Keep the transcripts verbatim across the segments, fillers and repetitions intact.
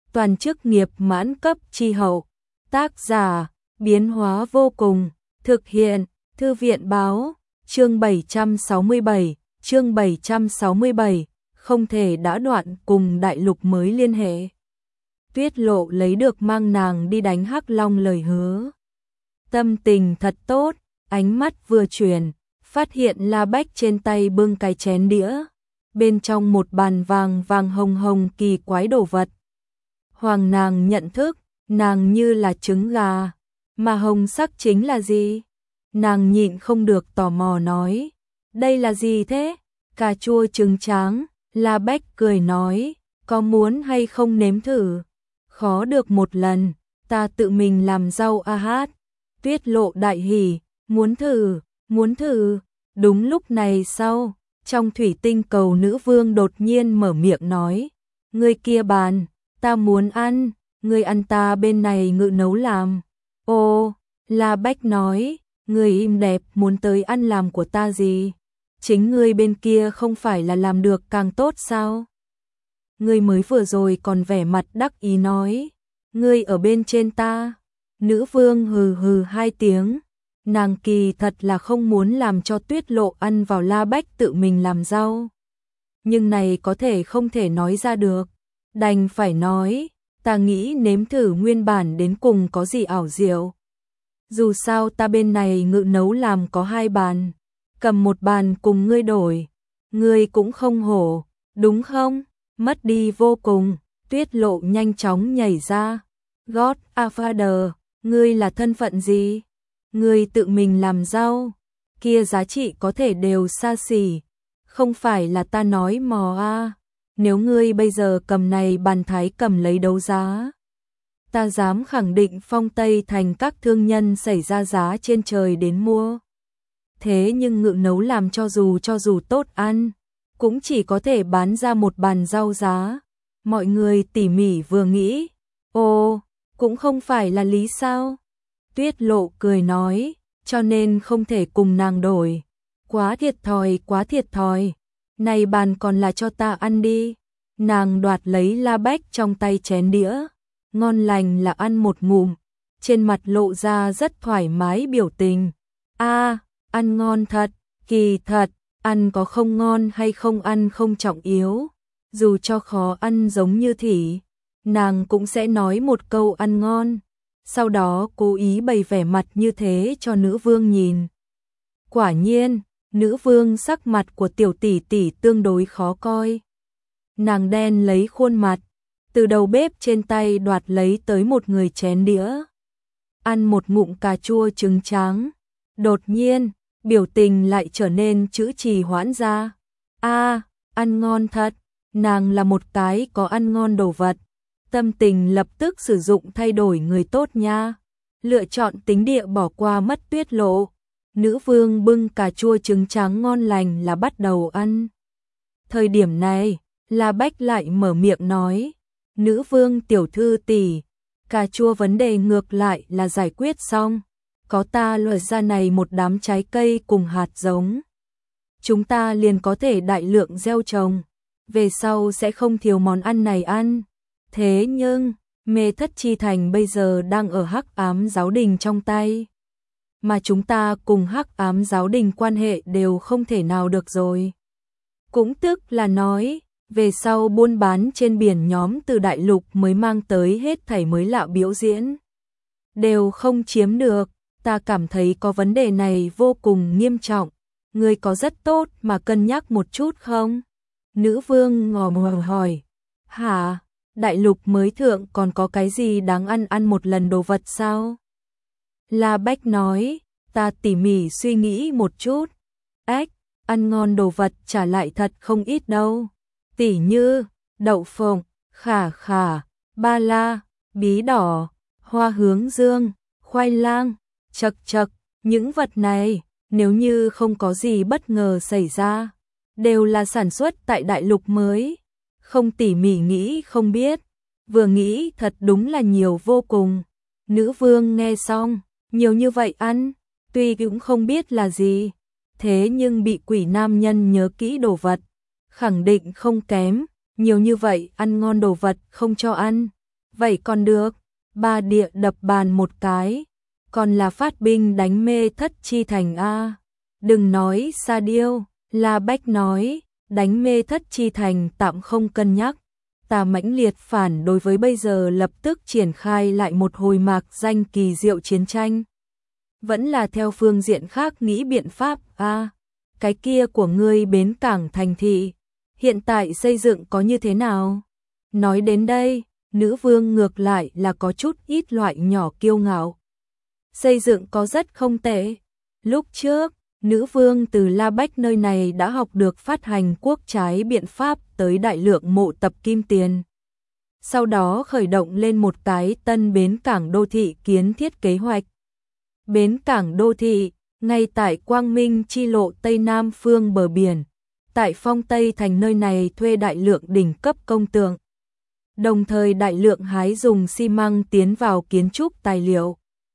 toàn chức nghiệp mãn cấp chi hậu. Tác giả, biến hóa vô cùng, thực hiện, thư viện báo, chương bảy trăm sáu mươi bảy, chương bảy trăm sáu mươi bảy, không thể đã đoạn cùng đại lục mới liên hệ. Tuyết Lộ lấy được mang nàng đi đánh Hắc Long lời hứa. Tâm tình thật tốt, ánh mắt vừa chuyển, phát hiện La Bách trên tay bưng cái chén đĩa, bên trong một bàn vàng vàng hồng hồng kỳ quái đồ vật. Hoàng nàng nhận thức, nàng như là trứng gà, mà hồng sắc chính là gì? Nàng nhịn không được tò mò nói, đây là gì thế? Cà chua trứng tráng. La Bách cười nói, có muốn hay không nếm thử? Khó được một lần, ta tự mình làm rau a hát. Tuyết Lộ đại hỉ, muốn thử, muốn thử. Đúng lúc này sau, trong thủy tinh cầu nữ vương đột nhiên mở miệng nói, ngươi kia bàn, ta muốn ăn, ngươi ăn ta bên này ngự nấu làm. Ô, La Bách nói, ngươi im đẹp muốn tới ăn làm của ta gì? Chính ngươi bên kia không phải là làm được càng tốt sao? Ngươi mới vừa rồi còn vẻ mặt đắc ý nói, ngươi ở bên trên ta. Nữ vương hừ hừ hai tiếng, nàng kỳ thật là không muốn làm cho Tuyết Lộ ăn vào La Bách tự mình làm rau. Nhưng này có thể không thể nói ra được, đành phải nói, ta nghĩ nếm thử nguyên bản đến cùng có gì ảo diệu. Dù sao ta bên này ngự nấu làm có hai bàn, cầm một bàn cùng ngươi đổi, ngươi cũng không hổ, đúng không? Mất đi vô cùng, Tuyết Lộ nhanh chóng nhảy ra. God Father, ngươi là thân phận gì? Ngươi tự mình làm rau, kia giá trị có thể đều xa xỉ, không phải là ta nói mò a. Nếu ngươi bây giờ cầm này bàn thái cầm lấy đấu giá, ta dám khẳng định Phong Tây thành các thương nhân xảy ra giá trên trời đến mua. Thế nhưng ngự nấu làm cho dù cho dù tốt ăn, cũng chỉ có thể bán ra một bàn rau giá. Mọi người tỉ mỉ vừa nghĩ, ồ, cũng không phải là lý sao? Tuyết Lộ cười nói, cho nên không thể cùng nàng đổi. Quá thiệt thòi, quá thiệt thòi. Này bàn còn là cho ta ăn đi. Nàng đoạt lấy La Bách trong tay chén đĩa, ngon lành là ăn một ngụm, trên mặt lộ ra rất thoải mái biểu tình. A, ăn ngon thật, kỳ thật, ăn có không ngon hay không ăn không trọng yếu, dù cho khó ăn giống như thỉ, nàng cũng sẽ nói một câu ăn ngon, sau đó cố ý bày vẻ mặt như thế cho nữ vương nhìn. Quả nhiên, nữ vương sắc mặt của tiểu tỷ tỷ tương đối khó coi. Nàng đen lấy khuôn mặt, từ đầu bếp trên tay đoạt lấy tới một người chén đĩa, ăn một ngụm cà chua trứng tráng, đột nhiên, biểu tình lại trở nên chữ trì hoãn ra. A, ăn ngon thật, nàng là một cái có ăn ngon đồ vật, tâm tình lập tức sử dụng thay đổi người tốt nha. Lựa chọn tính địa bỏ qua mất Tuyết Lộ. Nữ vương bưng cà chua trứng tráng ngon lành là bắt đầu ăn. Thời điểm này, La Bách lại mở miệng nói, nữ vương tiểu thư tỷ, cà chua vấn đề ngược lại là giải quyết xong. Có ta loại ra này một đám trái cây cùng hạt giống, chúng ta liền có thể đại lượng gieo trồng, về sau sẽ không thiếu món ăn này ăn. Thế nhưng, Mê Thất Chi Thành bây giờ đang ở Hắc Ám Giáo Đình trong tay, mà chúng ta cùng Hắc Ám Giáo Đình quan hệ đều không thể nào được rồi. Cũng tức là nói, về sau buôn bán trên biển nhóm từ đại lục mới mang tới hết thảy mới lạ biểu diễn, đều không chiếm được. Ta cảm thấy có vấn đề này vô cùng nghiêm trọng, ngươi có rất tốt mà cân nhắc một chút không? Nữ vương ngò ngò hỏi, hả, đại lục mới thượng còn có cái gì đáng ăn ăn một lần đồ vật sao? La Bách nói, ta tỉ mỉ suy nghĩ một chút, ếch, ăn ngon đồ vật trả lại thật không ít đâu, tỉ như, đậu phộng, khả khả, ba la, bí đỏ, hoa hướng dương, khoai lang. Chật chật, những vật này, nếu như không có gì bất ngờ xảy ra, đều là sản xuất tại đại lục mới. Không tỉ mỉ nghĩ không biết, vừa nghĩ thật đúng là nhiều vô cùng. Nữ vương nghe xong, nhiều như vậy ăn, tuy cũng không biết là gì, thế nhưng bị quỷ nam nhân nhớ kỹ đồ vật, khẳng định không kém, nhiều như vậy ăn ngon đồ vật không cho ăn, Vậy còn được, Ba Địa đập bàn một cái, còn là phát binh đánh Mê Thất Chi Thành a. Đừng nói Sa Điêu, La Bách nói, đánh Mê Thất Chi Thành tạm không cân nhắc. Ta mãnh liệt phản đối với bây giờ lập tức triển khai lại một hồi mạc danh kỳ diệu chiến tranh. Vẫn là theo phương diện khác nghĩ biện pháp a. À, cái kia của ngươi bến cảng thành thị, hiện tại xây dựng có như thế nào? Nói đến đây, nữ vương ngược lại là có chút ít loại nhỏ kiêu ngạo. Xây dựng có rất không tệ. Lúc trước, nữ vương từ La Bách nơi này đã học được phát hành quốc trái biện pháp tới đại lượng mộ tập kim tiền. Sau đó khởi động lên một cái tân bến cảng đô thị kiến thiết kế hoạch. Bến cảng đô thị, ngay tại Quang Minh chi lộ Tây Nam phương bờ biển, tại Phong Tây Thành nơi này thuê đại lượng đỉnh cấp công tượng. Đồng thời đại lượng hái dùng xi măng tiến vào kiến trúc tài liệu.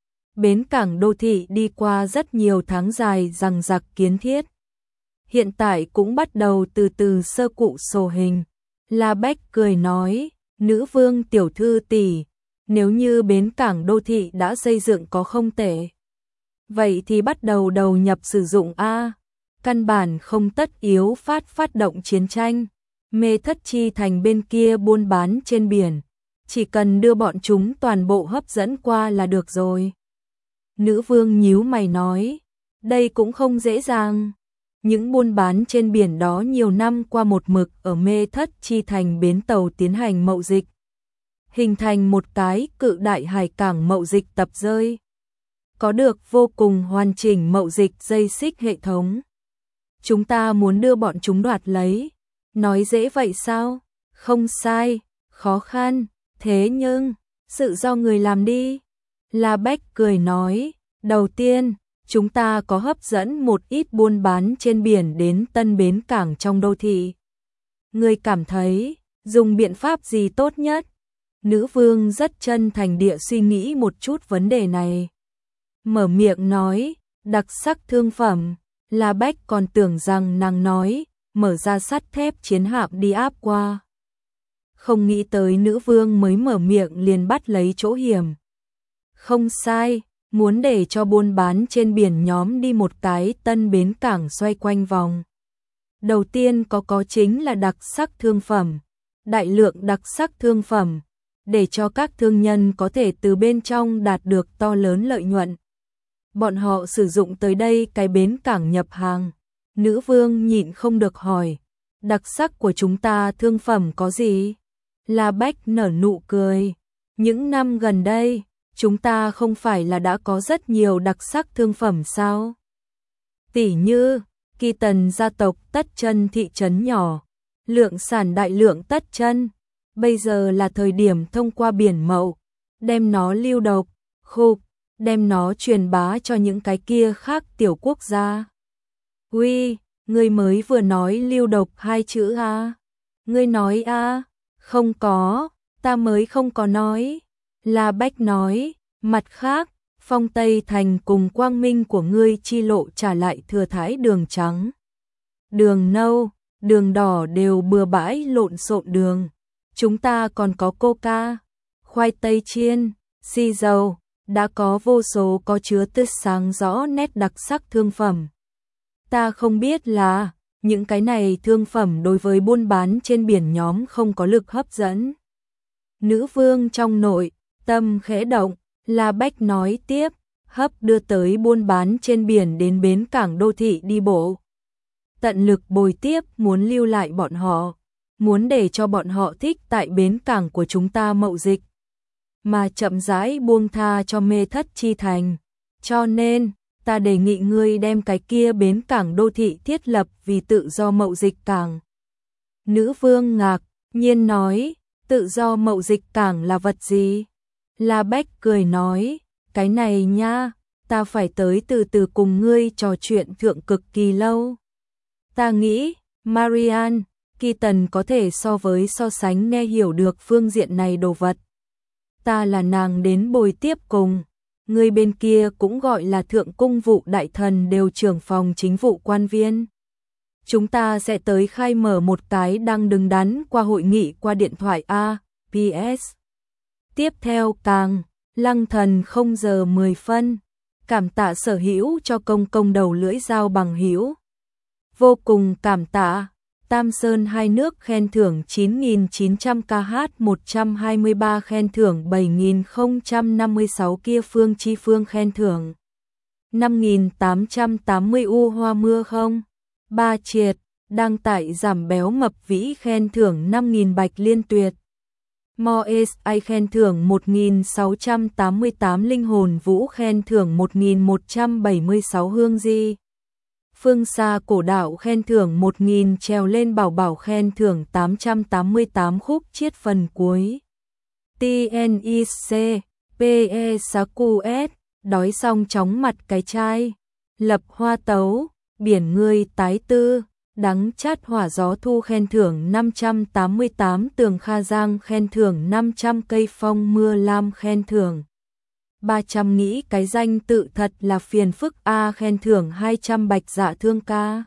Bến cảng đô thị đi qua rất nhiều tháng dài dằng dặc kiến thiết. Hiện tại cũng bắt đầu từ từ sơ cụ sổ hình. La Bách cười nói, nữ vương tiểu thư tỷ, nếu như bến cảng đô thị đã xây dựng có không tệ. Vậy thì bắt đầu đầu nhập sử dụng A. Căn bản không tất yếu phát phát động chiến tranh. Mê Thất Chi Thành bên kia buôn bán trên biển. Chỉ cần đưa bọn chúng toàn bộ hấp dẫn qua là được rồi. Nữ vương nhíu mày nói, đây cũng không dễ dàng. Những buôn bán trên biển đó nhiều năm qua một mực ở Mê Thất Chi Thành bến tàu tiến hành mậu dịch. Hình thành một cái cự đại hải cảng mậu dịch tập rơi. Có được vô cùng hoàn chỉnh mậu dịch dây xích hệ thống. Chúng ta muốn đưa bọn chúng đoạt lấy. Nói dễ vậy sao? Không sai, khó khăn, thế nhưng, sự do người làm đi. La Bách cười nói, đầu tiên, chúng ta có hấp dẫn một ít buôn bán trên biển đến tân bến cảng trong đô thị. Người cảm thấy, dùng biện pháp gì tốt nhất? Nữ vương rất chân thành địa suy nghĩ một chút vấn đề này. Mở miệng nói, đặc sắc thương phẩm. La Bách còn tưởng rằng nàng nói, mở ra sắt thép chiến hạm đi áp qua. Không nghĩ tới nữ vương mới mở miệng liền bắt lấy chỗ hiểm. Không sai, muốn để cho buôn bán trên biển nhóm đi một cái tân bến cảng xoay quanh vòng. Đầu tiên có có chính là đặc sắc thương phẩm, đại lượng đặc sắc thương phẩm, để cho các thương nhân có thể từ bên trong đạt được to lớn lợi nhuận. Bọn họ sử dụng tới đây cái bến cảng nhập hàng. Nữ vương nhịn không được hỏi, đặc sắc của chúng ta thương phẩm có gì? La Bách nở nụ cười. Những năm gần đây, chúng ta không phải là đã có rất nhiều đặc sắc thương phẩm sao? Tỷ như, Kỳ Tần gia tộc Tất Chân thị trấn nhỏ, lượng sản đại lượng Tất Chân. Bây giờ là thời điểm thông qua biển mậu, đem nó lưu độc, khục, đem nó truyền bá cho những cái kia khác tiểu quốc gia. Uy, ngươi mới vừa nói lưu độc hai chữ a. Ngươi nói a? Không có, ta mới không có nói. La Bách nói, mặt khác, Phong Tây Thành cùng Quang Minh của ngươi chi lộ trả lại thừa thãi đường trắng. Đường nâu, đường đỏ đều bừa bãi lộn xộn đường. Chúng ta còn có coca, khoai tây chiên, xì dầu, đã có vô số có chứa tươi sáng rõ nét đặc sắc thương phẩm. Ta không biết là, những cái này thương phẩm đối với buôn bán trên biển nhóm không có lực hấp dẫn. Nữ vương trong nội, tâm khẽ động, La Bách nói tiếp, hấp đưa tới buôn bán trên biển đến bến cảng đô thị đi bộ. Tận lực bồi tiếp muốn lưu lại bọn họ, muốn để cho bọn họ thích tại bến cảng của chúng ta mậu dịch, mà chậm rãi buông tha cho Mê Thất Chi Thành. Cho nên, ta đề nghị ngươi đem cái kia bến cảng đô thị thiết lập vì tự do mậu dịch cảng. Nữ vương ngạc nhiên nói, tự do mậu dịch cảng là vật gì? La Bách cười nói, cái này nha, ta phải tới từ từ cùng ngươi trò chuyện thượng cực kỳ lâu. Ta nghĩ, Marianne, Kỳ Tần có thể so với so sánh nghe hiểu được phương diện này đồ vật. Ta là nàng đến bồi tiếp cùng. Người bên kia cũng gọi là thượng cung vụ đại thần đều trưởng phòng chính vụ quan viên. Chúng ta sẽ tới khai mở một cái đang đứng đắn qua hội nghị qua điện thoại a. pê ét. Tiếp theo càng, Lăng Thần không giờ mười phân. Cảm tạ sở hữu cho công công đầu lưỡi dao bằng hữu. Vô cùng cảm tạ. Tam Sơn hai nước khen thưởng chín nghìn chín trăm ca hát một trăm hai mươi ba khen thưởng bảy nghìn không trăm năm mươi sáu kia Phương Chi Phương khen thưởng năm nghìn tám trăm tám mươi U Hoa Mưa không. Ba Triệt, đăng tải giảm béo mập vĩ khen thưởng năm nghìn Bạch Liên Tuyệt. Mo ét a khen thưởng một nghìn sáu trăm tám mươi tám Linh Hồn Vũ khen thưởng một nghìn một trăm bảy mươi sáu Hương Di. Phương Xa Cổ Đạo khen thưởng một nghìn Trèo Lên Bảo Bảo khen thưởng tám trăm tám mươi tám Khúc Chiết phần cuối. tê en i xê, pê e Saku S, đói xong chóng mặt cái chai. Lập Hoa Tấu, Biển Ngươi Tái Tư, Đắng Chát Hỏa Gió Thu khen thưởng năm trăm tám mươi tám Tường Kha Giang khen thưởng năm trăm Cây Phong Mưa Lam khen thưởng ba trăm Nghĩ cái danh tự thật là phiền phức A khen thưởng hai trăm Bạch Dạ Thương Ca.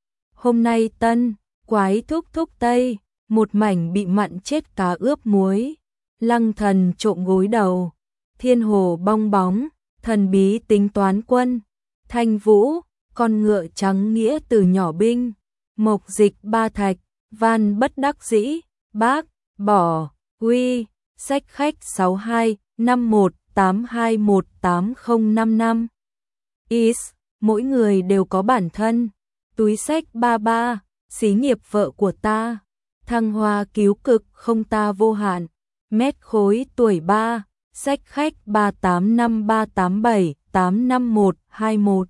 Hôm nay tân, quái thúc thúc Tây, một mảnh bị mặn chết cá ướp muối. Lăng Thần trộm gối đầu. Thiên Hồ Bong Bóng, Thần Bí Tính Toán Quân. Thanh Vũ, Con Ngựa Trắng Nghĩa Từ Nhỏ Binh. Mộc Dịch Ba Thạch, Van Bất Đắc Dĩ, Bác, Bỏ, Uy, Sách Khách sáu hai năm một tám hai một tám không năm năm. Is, mỗi người đều có bản thân. Túi sách ba ba, xí nghiệp vợ của ta. Thăng Hoa Cứu Cực không ta vô hạn. Mét khối tuổi ba, sách khách ba tám năm ba tám bảy tám năm một hai một.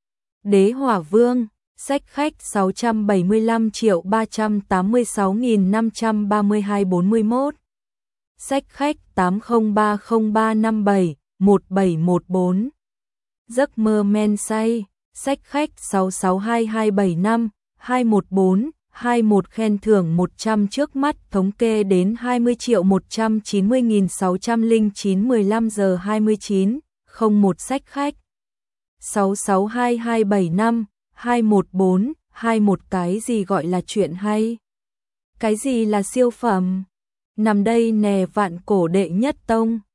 Đế Hỏa Vương, sách khách sáu trăm bảy mươi lăm triệu ba trăm tám mươi sáu nghìn năm trăm ba mươi hai bốn mươi mốt. Sách khách tám không ba không ba năm bảy một bảy một bốn. Giấc mơ men say, sách khách sáu sáu hai hai bảy năm hai một bốn hai một khen thưởng một trăm trước mắt thống kê đến hai mươi triệu một trăm chín mươi nghìn sáu trăm lẻ chín mười lăm giờ hai mươi chín, không một sách khách. sáu sáu hai hai bảy năm hai một bốn hai một cái gì gọi là chuyện hay? Cái gì là siêu phẩm? Nằm đây nè Vạn Cổ Đệ Nhất Tông.